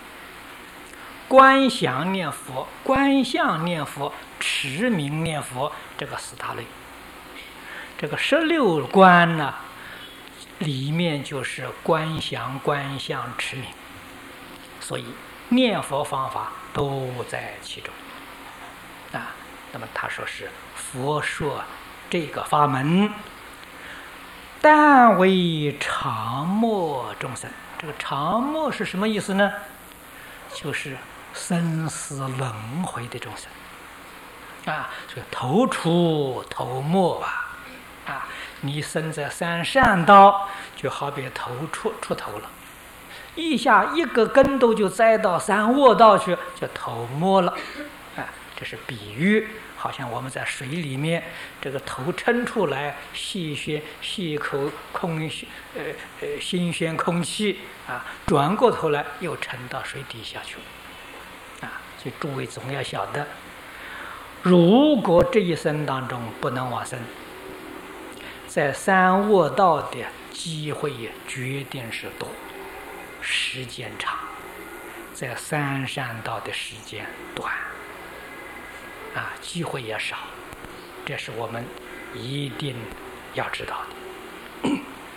Speaker 1: 观想念佛、观相念佛、持名念佛，这个4大类。这个16观呢，里面就是观想、观相、持名，所以念佛方法都在其中。那么他说是佛说这个法门，但为常默众生。 这个常没是什么意思呢？就是生死轮回的众生啊，这个头出头没啊，你生在三善道，就好比头出头了，一下一个跟头就栽到三恶道去，就头没了啊。这是比喻，好像我们在水里面，这个头抻出来，吸一口新鲜空气啊，转过头来又沉到水底下去啊。所以诸位总要晓得，如果这一生当中不能往生，在三恶道的机会也决定是多，时间长；在三善道的时间短啊，机会也少，这是我们一定要知道的。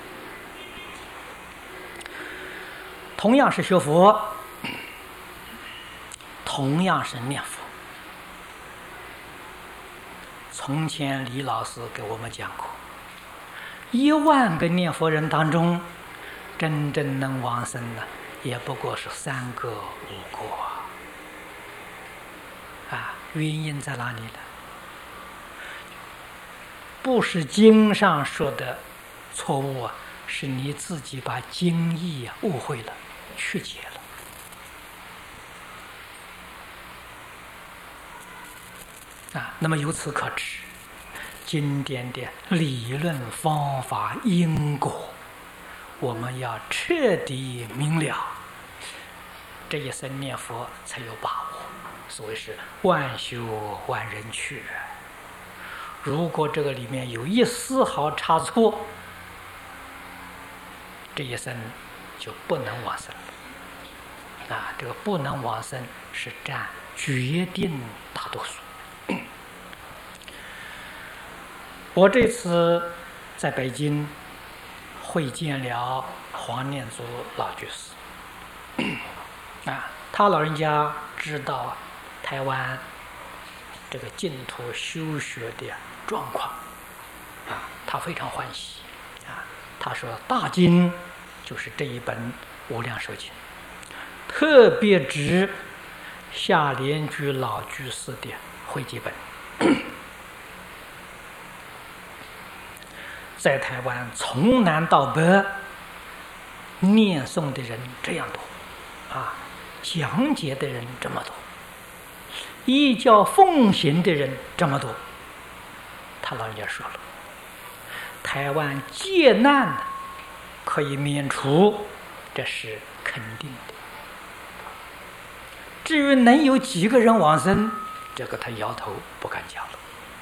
Speaker 1: 同样是学佛，同样是念佛。从前李老师给我们讲过，10000个念佛人当中，真正能往生的也不过是3个5个啊。原因在哪里呢？不是经上说的错误啊，是你自己把经义误会了，曲解了啊。那么由此可知，经典的理论方法因果，我们要彻底明了，这一生念佛才有把握。所谓是万修万人去，如果这个里面有一丝毫差错，这一生就不能往生啊。这个不能往生是占决定大多数。我这次在北京会见了黄念祖老居士啊，他老人家知道台湾这个净土修学的状况啊，他非常欢喜啊。他说大经就是这一本《无量寿经》，特别指下莲居老居士的汇集本。在台湾从南到北念诵的人这样多啊，讲解的人这么多，依教奉行的人这么多。他老人家说了，台湾劫难可以免除，这是肯定的。至于能有几个人往生，这个他摇头不敢讲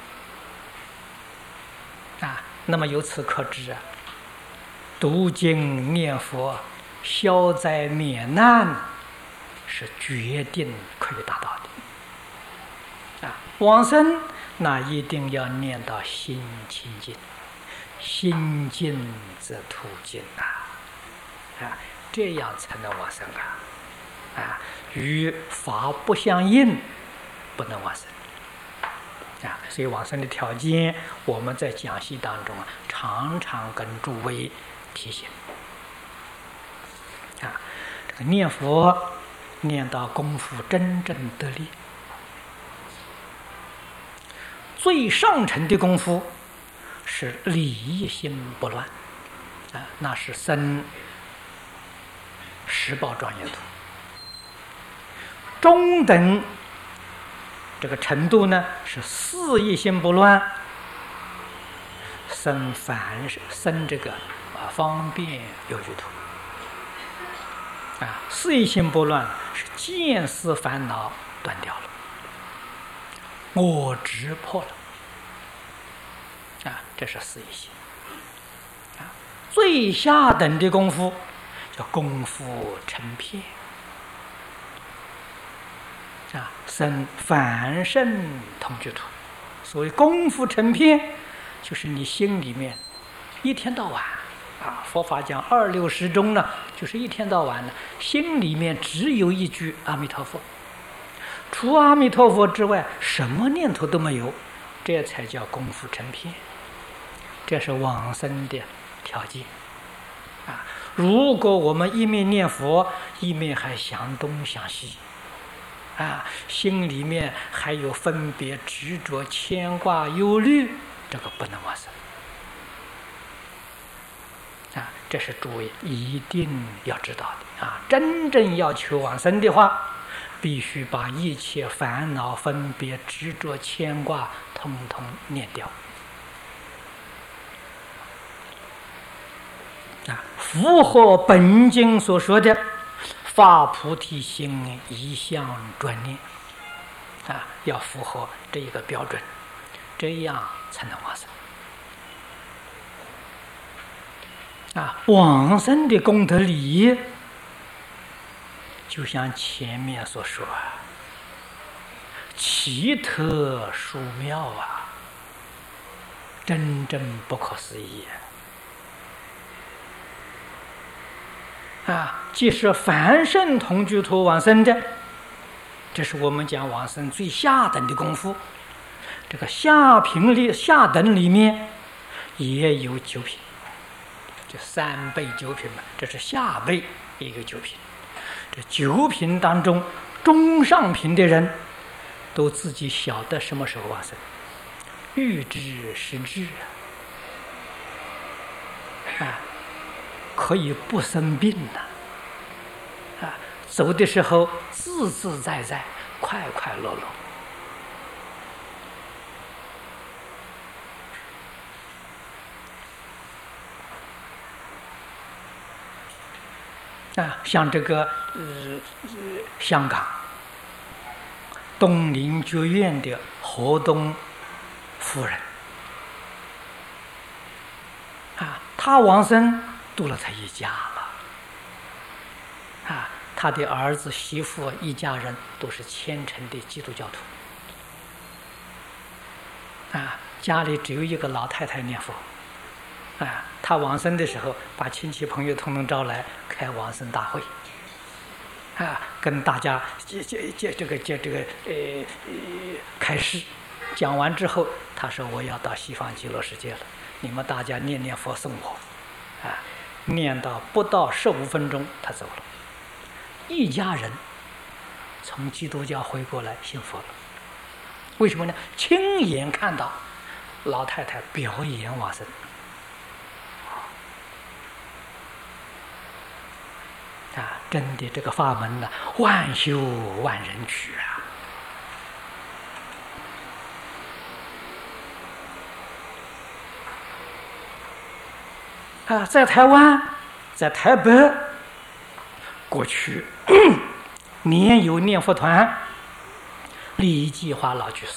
Speaker 1: 了啊。那么由此可知啊，读经念佛消灾免难是决定可以达到的啊。往生那一定要念到心清净，心净则土净啊，这样才能往生啊。与法不相应，不能往生啊。所以往生的条件，我们在讲习当中常常跟诸位提醒啊。这个念佛念到功夫真正得力，最上乘的功夫是礼义心不乱啊，那是生十宝庄严土。中等这个程度呢，是四义心不乱，生这个方便有余土啊。四义心不乱是见思烦恼断掉了，我执破了啊，这是四义心啊。最下等的功夫叫功夫成片啊，生凡圣同居土。所谓功夫成片，就是你心里面一天到晚啊，佛法讲260中呢，就是一天到晚呢，心里面只有一句阿弥陀佛，除阿弥陀佛之外，什么念头都没有，这才叫功夫成片，这是往生的条件啊。 如果我们一面念佛，一面还想东想西，心里面还有分别、执着、牵挂、忧虑，这个不能往生。这是诸位一定要知道的真正要求往生的话，必须把一切烦恼、分别、执着、牵挂统统念掉。符合本经所说的发菩提心，一向专念要符合这一个标准，这样才能往生。往生的功德理，就像前面所说奇特殊妙真正不可思议即是凡圣同居土往生的，这是我们讲往生最下等的功夫。这个下等里面也有九品，就三辈九品嘛，这是下辈一个九品。这九品当中，中上品的人都自己晓得什么时候往生，预知时至可以不生病走的时候自自在在，快快乐乐像这个香港东林觉院的何东夫人她往生度了他一家了他的儿子媳妇一家人都是虔诚的基督教徒家里只有一个老太太念佛他往生的时候把亲戚朋友统统招来开往生大会跟大家开示。讲完之后他说我要到西方极乐世界了，你们大家念念佛送我念到不到15分钟他走了，一家人从基督教回过来信佛了。为什么呢？亲眼看到老太太表演往生真的这个法门呢，万修万人取在台湾，在台北，过去年有念佛团李继华老居士，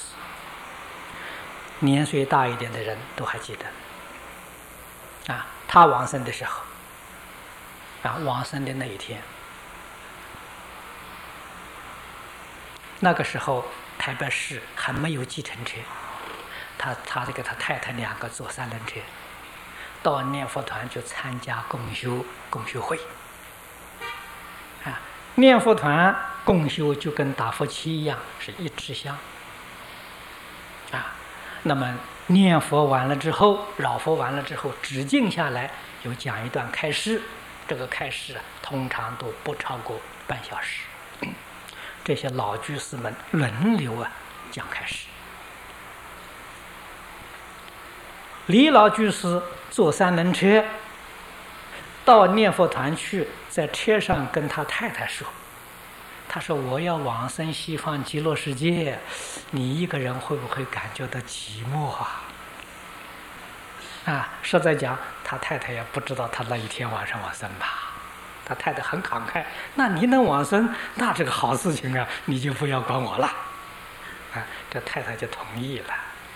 Speaker 1: 年岁大一点的人都还记得他往生的时候往生的那一天，那个时候台北市还没有计程车，他跟他太太2个坐3轮车到念佛团去参加共修会念佛团共修就跟打佛七一样，是一支香那么念佛完了之后，绕佛完了之后，止静下来有讲一段开示，这个开示通常都不超过半小时。这些老居士们轮流讲开示。李老居士坐3轮车到念佛团去，在车上跟他太太说，他说我要往生西方极乐世界，你一个人会不会感觉到寂寞实在讲他太太也不知道他那一天晚上往生吧，他太太很慷慨，那你能往生，那这个好事情你就不要管我了这太太就同意了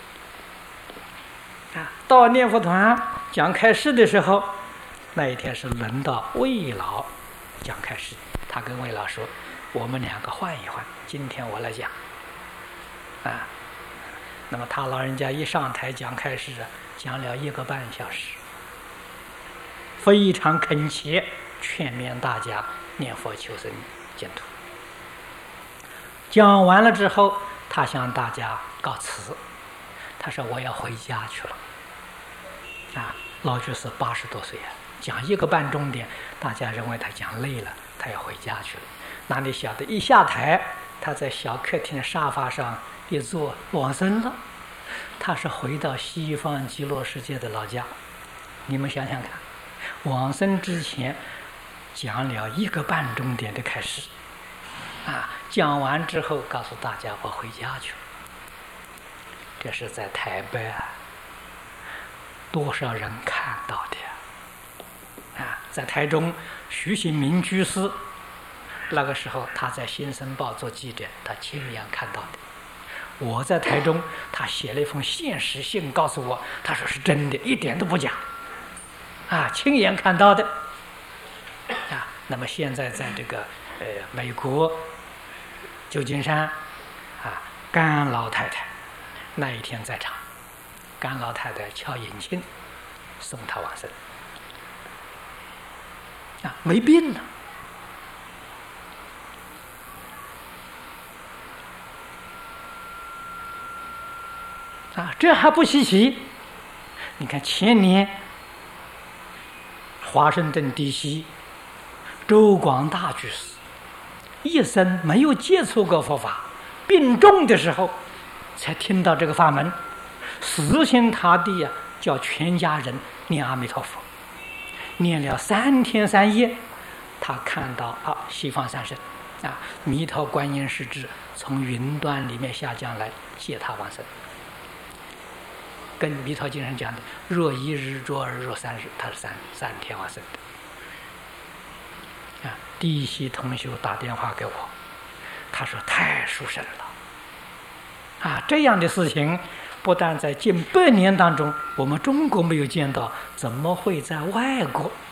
Speaker 1: 到念佛团讲开示的时候，那一天是轮到魏老讲开示，他跟魏老说，我们2个换一换，今天我来讲那么他老人家一上台讲开示讲了1个半小时，非常恳切劝勉大家念佛求生净土。讲完了之后，他向大家告辞，他说我要回家去了老居士80多岁讲1个半钟点，大家认为他讲累了，他要回家去了。哪里晓得一下台，他在小客厅沙发上一坐往生了。他是回到西方极乐世界的老家。你们想想看，往生之前讲了1个半钟点的开始，讲完之后告诉大家我回家去了。这是在台北多少人看到的在台中徐行明居士，那个时候他在《新生报》做记者，他亲眼看到的。我在台中，他写了一封现实信告诉我，他说是真的，一点都不假，亲眼看到的。那么现在在这个美国旧金山甘老太太那一天在场，甘老太太敲引磬送他往生。没病呢。这还不稀奇。你看前年华盛顿 DC 周广大居士一生没有接触过佛法，病重的时候才听到这个法门，死心塌地叫全家人念阿弥陀佛，念了3天3夜，他看到西方三圣弥陀观音世智从云端里面下降来接他往生。跟弥陀经上讲的若1日若2日若3日，他是三天往生的。第一期同修打电话给我，他说太殊胜了这样的事情不但在近100年当中我们中国没有见到，怎么会在外国